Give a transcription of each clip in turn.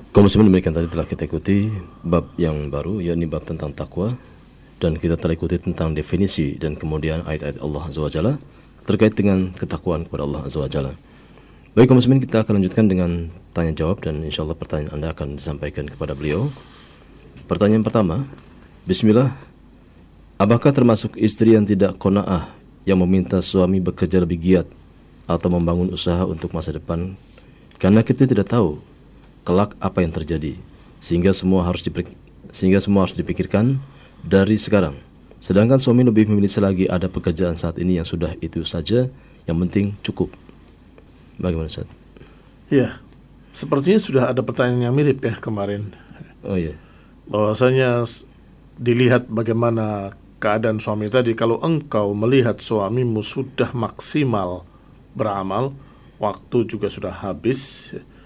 Kaum muslimin, demikian tadi telah kita ikuti bab yang baru, yakni bab tentang takwa, dan kita telah ikuti tentang definisi dan kemudian ayat-ayat Allah Azza wa Jalla terkait dengan ketakwaan kepada Allah Azza wa Jalla. Baik kaum muslimin, kita akan lanjutkan dengan tanya jawab dan insyaallah pertanyaan Anda akan disampaikan kepada beliau. Pertanyaan pertama, bismillah, apakah termasuk istri yang tidak qanaah yang meminta suami bekerja lebih giat atau membangun usaha untuk masa depan, karena kita tidak tahu kelak apa yang terjadi, sehingga semua harus dipikirkan dari sekarang. Sedangkan suami lebih memilih selagi ada pekerjaan saat ini yang sudah itu saja, yang penting cukup. Bagaimana Ustaz? Ya, sepertinya sudah ada pertanyaan yang mirip ya kemarin. Oh iya. Bahwasanya dilihat bagaimana keadaan suami tadi. Kalau engkau melihat suamimu sudah maksimal beramal, waktu juga sudah habis,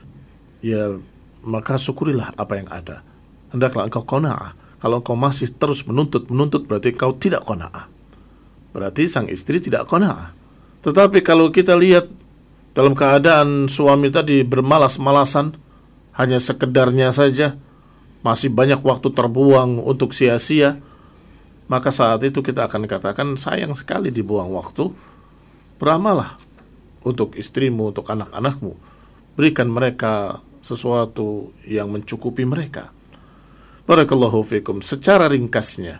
ya maka syukurilah apa yang ada. Hendaklah engkau qanaah. Kalau engkau masih terus menuntut berarti engkau tidak qanaah. Berarti sang istri tidak qanaah. Tetapi kalau kita lihat dalam keadaan suami tadi bermalas-malasan, hanya sekedarnya saja, masih banyak waktu terbuang untuk sia-sia, maka saat itu kita akan katakan sayang sekali dibuang waktu. Beramalah untuk istrimu, untuk anak-anakmu. Berikan mereka sesuatu yang mencukupi mereka. Barakallahu fikum. Secara ringkasnya,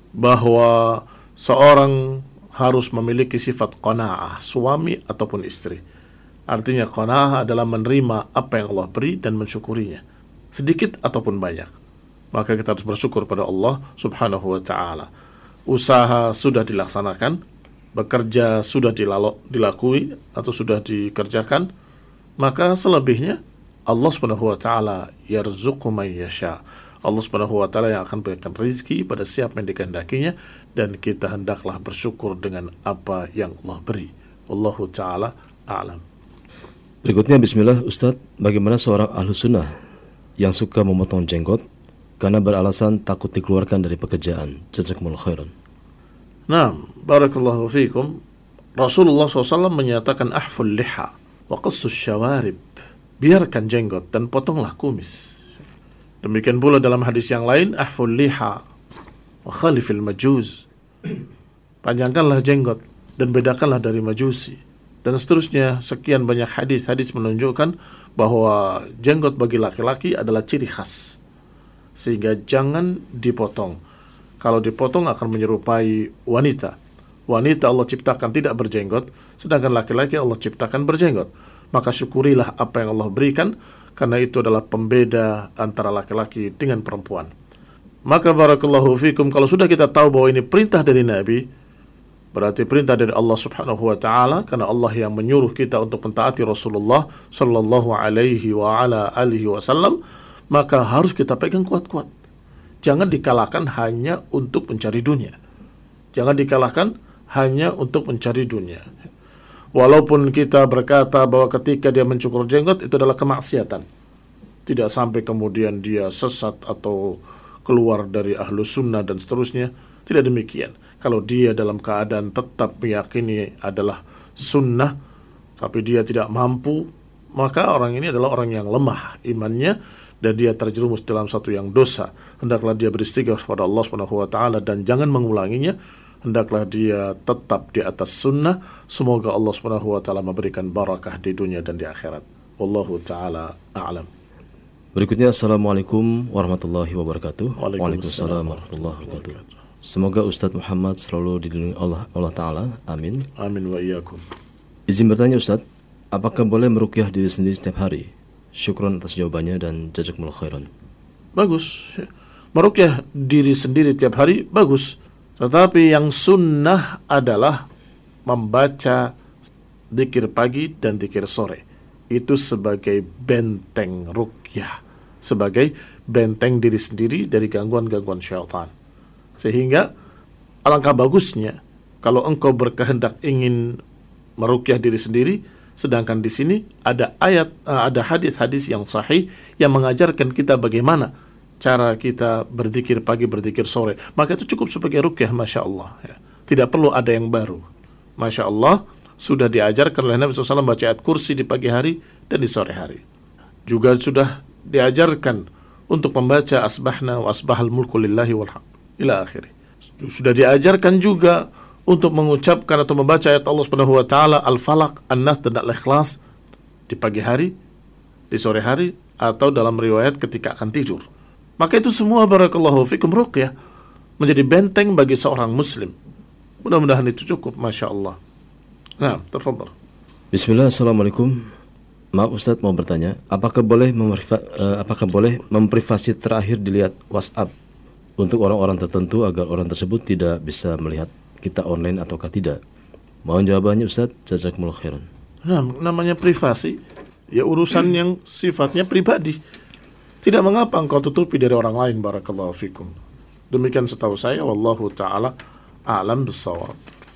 bahwa seorang harus memiliki sifat qanaah, suami ataupun istri. Artinya qanaah adalah menerima apa yang Allah beri dan mensyukurinya, sedikit ataupun banyak. Maka kita harus bersyukur pada Allah subhanahu wa ta'ala. Usaha sudah dilaksanakan, bekerja sudah dilakui atau sudah dikerjakan, maka selebihnya Allah subhanahu wa ta'ala yarzuqu man yasha. Allah subhanahu wa ta'ala yang akan berikan rezeki pada siapa yang dikehendakinya, dan kita hendaklah bersyukur dengan apa yang Allah beri. Wallahu ta'ala a'lam. Berikutnya, bismillah Ustaz, bagaimana seorang ahlu sunnah yang suka memotong jenggot karena beralasan takut dikeluarkan dari pekerjaan? Jazakumullah khairan. Nah, barakallahu fikum. Rasulullah SAW menyatakan ahful liha wa qassus syawarib. Biarkan jenggot dan potonglah kumis. Demikian pula dalam hadis yang lain, ahful liha wa khalifil majuz. Panjangkanlah jenggot dan bedakanlah dari majusi. Dan seterusnya, sekian banyak hadis menunjukkan bahwa jenggot bagi laki-laki adalah ciri khas, sehingga jangan dipotong. Kalau dipotong akan menyerupai wanita. Wanita Allah ciptakan tidak berjenggot, sedangkan laki-laki Allah ciptakan berjenggot. Maka syukurilah apa yang Allah berikan, karena itu adalah pembeda antara laki-laki dengan perempuan. Maka barakallahu fikum, kalau sudah kita tahu bahwa ini perintah dari Nabi, berarti perintah dari Allah subhanahu wa ta'ala, karena Allah yang menyuruh kita untuk mentaati Rasulullah sallallahu alaihi wa ala alihi wasallam, maka harus kita pegang kuat-kuat. Jangan dikalahkan hanya untuk mencari dunia. Jangan dikalahkan hanya untuk mencari dunia. Walaupun kita berkata bahwa ketika dia mencukur jenggot itu adalah kemaksiatan, tidak sampai kemudian dia sesat atau keluar dari ahlu sunnah dan seterusnya. Tidak demikian. Kalau dia dalam keadaan tetap meyakini adalah sunnah, tapi dia tidak mampu, maka orang ini adalah orang yang lemah imannya, dan dia terjerumus dalam satu yang dosa. Hendaklah dia beristighfar kepada Allah Subhanahu wa taala dan jangan mengulanginya. Hendaklah dia tetap di atas sunnah. Semoga Allah Subhanahu wa taala memberikan barakah di dunia dan di akhirat. Wallahu taala a'lam. Berikutnya, assalamualaikum warahmatullahi wabarakatuh. Waalaikumsalam warahmatullahi wabarakatuh. Semoga Ustadz Muhammad selalu dilindungi Allah Ta'ala. Amin. Amin wa iyyakum. Izin bertanya Ustadz, apakah boleh meruqyah diri sendiri setiap hari? Syukron atas jawabannya dan jazakumullah khairan. Bagus. Meruqyah diri sendiri tiap hari bagus. Tetapi yang sunnah adalah membaca dzikir pagi dan dzikir sore. Itu sebagai benteng ruqyah, sebagai benteng diri sendiri dari gangguan-gangguan syaitan. Sehingga alangkah bagusnya kalau engkau berkehendak ingin meruqyah diri sendiri, sedangkan di sini ada ada hadis-hadis yang sahih yang mengajarkan kita bagaimana cara kita berzikir pagi, berzikir sore. Maka itu cukup sebagai ruqyah, Masya Allah. Ya. Tidak perlu ada yang baru. Masya Allah, sudah diajarkan oleh Nabi SAW baca ayat kursi di pagi hari dan di sore hari. Juga sudah diajarkan untuk membaca asbahna wa asbahal mulku lillahi walhamd ila akhirih. Sudah diajarkan juga untuk mengucapkan atau membaca ayat Allah Subhanahu wa taala Al-Falaq, An-Nas dan Al-Ikhlas di pagi hari, di sore hari, atau dalam riwayat ketika akan tidur. Maka itu semua barakallahu fikum ruqyah menjadi benteng bagi seorang muslim. Mudah-mudahan itu cukup, Masya Allah. Nah, tafadhal. Bismillah, Assalamualaikum. Maaf Ustaz, mau bertanya, apakah boleh memprivasi terakhir dilihat WhatsApp untuk orang-orang tertentu agar orang tersebut tidak bisa melihat kita online ataukah tidak? Mohon jawabannya Ustaz, jazakumullah khairan. Nah, namanya privasi, ya urusan yang sifatnya pribadi. Tidak mengapa engkau tutupi dari orang lain, barakallahu fikum. Demikian setahu saya, wallahu ta'ala a'lam bissawab.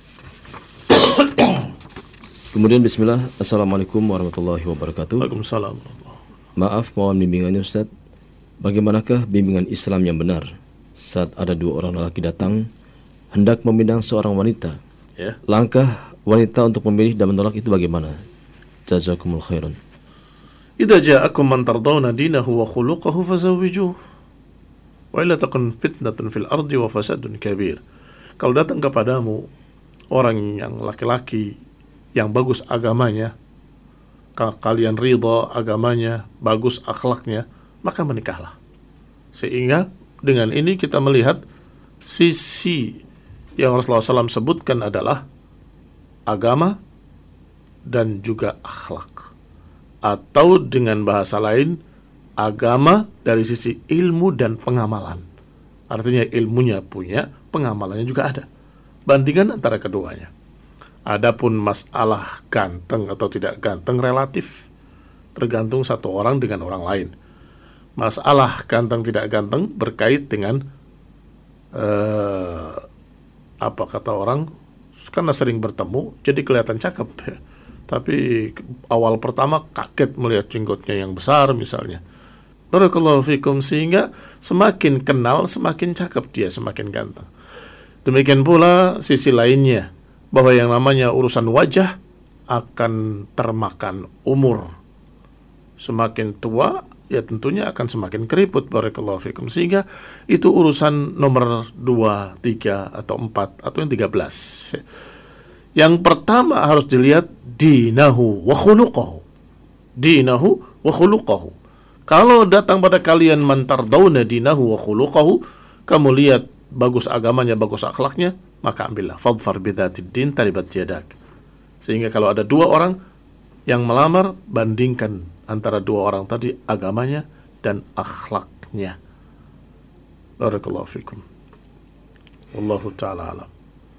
Kemudian bismillah, Assalamualaikum warahmatullahi wabarakatuh. Waalaikumsalam. Maaf, mohon bimbingannya Ustaz. Bagaimanakah bimbingan Islam yang benar saat ada dua orang lelaki datang hendak meminang seorang wanita? Ya. Langkah wanita untuk memilih dan menolak itu bagaimana? Jazakumullah khairan. Idza ja'akum man tardawna dinahu wa khuluquhu fazawwijuhu wa illa takun fitnatun fil ardi wa fasadun kabir. Kalau datang kepadamu orang yang laki-laki yang bagus agamanya, kalian ridha agamanya, bagus akhlaknya, maka menikahlah. Sehingga dengan ini kita melihat sisi yang Rasulullah SAW sebutkan adalah agama dan juga akhlak. Atau dengan bahasa lain, agama dari sisi ilmu dan pengamalan. Artinya ilmunya punya, pengamalannya juga ada. Bandingan antara keduanya. Adapun masalah ganteng atau tidak ganteng relatif, tergantung satu orang dengan orang lain. Masalah ganteng tidak ganteng berkait dengan apa kata orang, karena sering bertemu jadi kelihatan cakep ya. Tapi awal pertama kaget melihat jenggotnya yang besar misalnya. Barakallahu fikum, sehingga semakin kenal semakin cakep dia, semakin ganteng. Demikian pula sisi lainnya, bahwa yang namanya urusan wajah akan termakan umur. Semakin tua, ya tentunya akan semakin keriput, barakallahu fikum. Sehingga itu urusan nomor 2, 3, atau 4, atau yang 13. Yang pertama harus dilihat dinahu wa khuluquhu. Dinahu wa khuluquhu. Kalau datang pada kalian man tardawna dinahu wa khuluquhu, kamu lihat bagus agamanya, bagus akhlaknya, maka ambillah. Fadfar bidzatid din taribat yadak. Sehingga kalau ada dua orang yang melamar, bandingkan antara dua orang tadi agamanya dan akhlaknya. Barakallahu fikum. Wallahu ta'ala alam.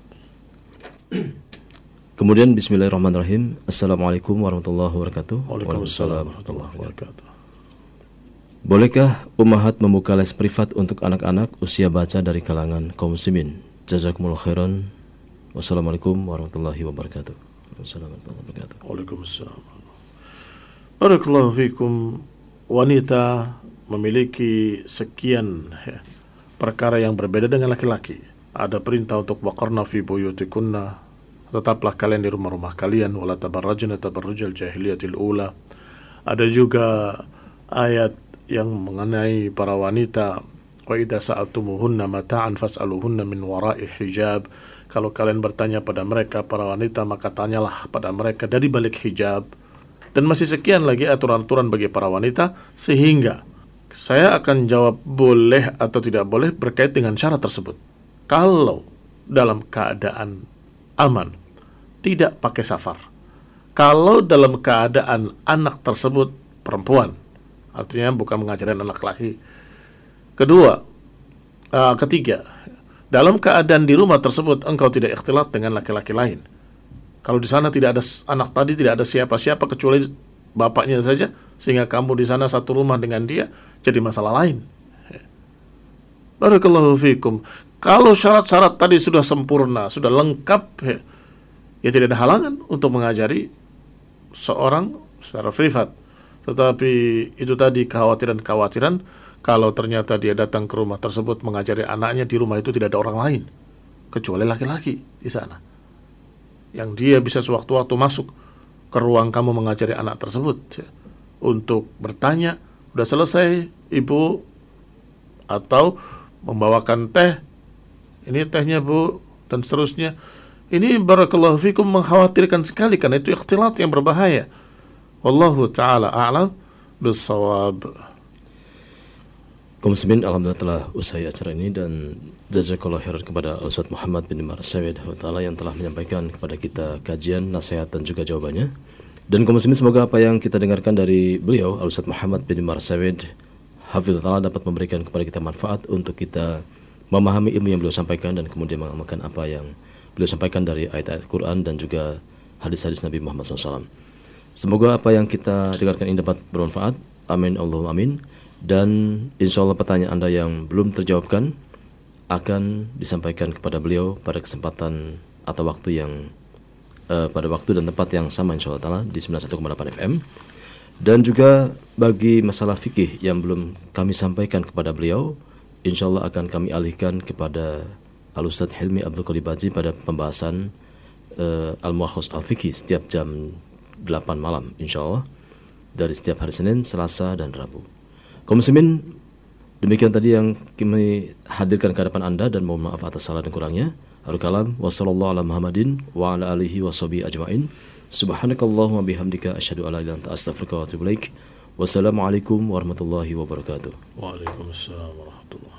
Kemudian bismillahirrahmanirrahim. Assalamualaikum warahmatullahi wabarakatuh. Waalaikumsalam warahmatullahi wabarakatuh. Bolehkah ummahat membuka les privat untuk anak-anak usia baca dari kalangan kaum muslimin? Jazakumullah khairan. Wassalamualaikum warahmatullahi wabarakatuh. Waalaikumsalam. Barakallahu fikum. Wanita memiliki sekian perkara yang berbeda dengan laki-laki. Ada perintah untuk waqarna fi buyutikunna, tetaplah kalian di rumah-rumah kalian, wala tabarrajna tabarrujal jahiliyatil ula. Ada juga ayat yang mengenai para wanita, wa idza sa'altumuhunna mata'an fas'aluhunna min wara'i hijab. Kalau kalian bertanya pada mereka para wanita, maka tanyalah pada mereka dari balik hijab. Dan masih sekian lagi aturan-aturan bagi para wanita, sehingga saya akan jawab boleh atau tidak boleh berkait dengan syarat tersebut. Kalau dalam keadaan aman, tidak pakai safar. Kalau dalam keadaan anak tersebut perempuan, artinya bukan mengajarkan anak laki. Ketiga, dalam keadaan di rumah tersebut engkau tidak ikhtilat dengan laki-laki lain. Kalau di sana tidak ada anak tadi, tidak ada siapa-siapa kecuali bapaknya saja, sehingga kamu di sana satu rumah dengan dia, jadi masalah lain. Barakallahu fikum. Kalau syarat-syarat tadi sudah sempurna, sudah lengkap, ya tidak ada halangan untuk mengajari seorang secara privat. Tetapi itu tadi kekhawatiran-kekhawatiran, kalau ternyata dia datang ke rumah tersebut mengajari anaknya, di rumah itu tidak ada orang lain kecuali laki-laki di sana, yang dia bisa sewaktu-waktu masuk ke ruang kamu mengajari anak tersebut untuk bertanya, udah selesai ibu, atau membawakan teh, ini tehnya bu, dan seterusnya. Ini barakallahu fikum mengkhawatirkan sekali, karena itu ikhtilat yang berbahaya. Wallahu ta'ala a'lam bissawab. Kaum muslimin, alhamdulillah telah usai acara ini, dan jazakallahu khairan kepada Ustaz Muhammad bin Marsawid yang telah menyampaikan kepada kita kajian, nasihat dan juga jawabannya. Dan kaum muslimin, semoga apa yang kita dengarkan dari beliau Ustaz Muhammad bin Marsawid hafizahullah dapat memberikan kepada kita manfaat untuk kita memahami ilmu yang beliau sampaikan dan kemudian mengamalkan apa yang beliau sampaikan dari ayat-ayat Quran dan juga hadis-hadis Nabi Muhammad SAW. Semoga apa yang kita dengarkan ini dapat bermanfaat. Amin Allahumma amin. Dan insya Allah pertanyaan Anda yang belum terjawabkan akan disampaikan kepada beliau pada kesempatan atau waktu yang pada waktu dan tempat yang sama insya Allah ta'ala di 91,8 FM. Dan juga bagi masalah fikih yang belum kami sampaikan kepada beliau, insya Allah akan kami alihkan kepada Al-Ustaz Hilmi Abdul Qorib Haji pada pembahasan Al-Muakhaz Al-Fiqhi setiap jam 8 malam insya Allah, dari setiap hari Senin, Selasa, dan Rabu. Kaum muslimin, demikian tadi yang kami hadirkan ke hadapan Anda, dan mohon maaf atas salah dan kurangnya. Akhirul kalam, wa sallallahu ala Muhammadin wa ala alihi wa sahbihi ajma'in. Subhanakallahumma bihamdika asyhadu an la ilaha illa anta astaghfiruka wa atubu ilaik. Wassalamualaikum warahmatullahi wabarakatuh. Waalaikumsalam warahmatullahi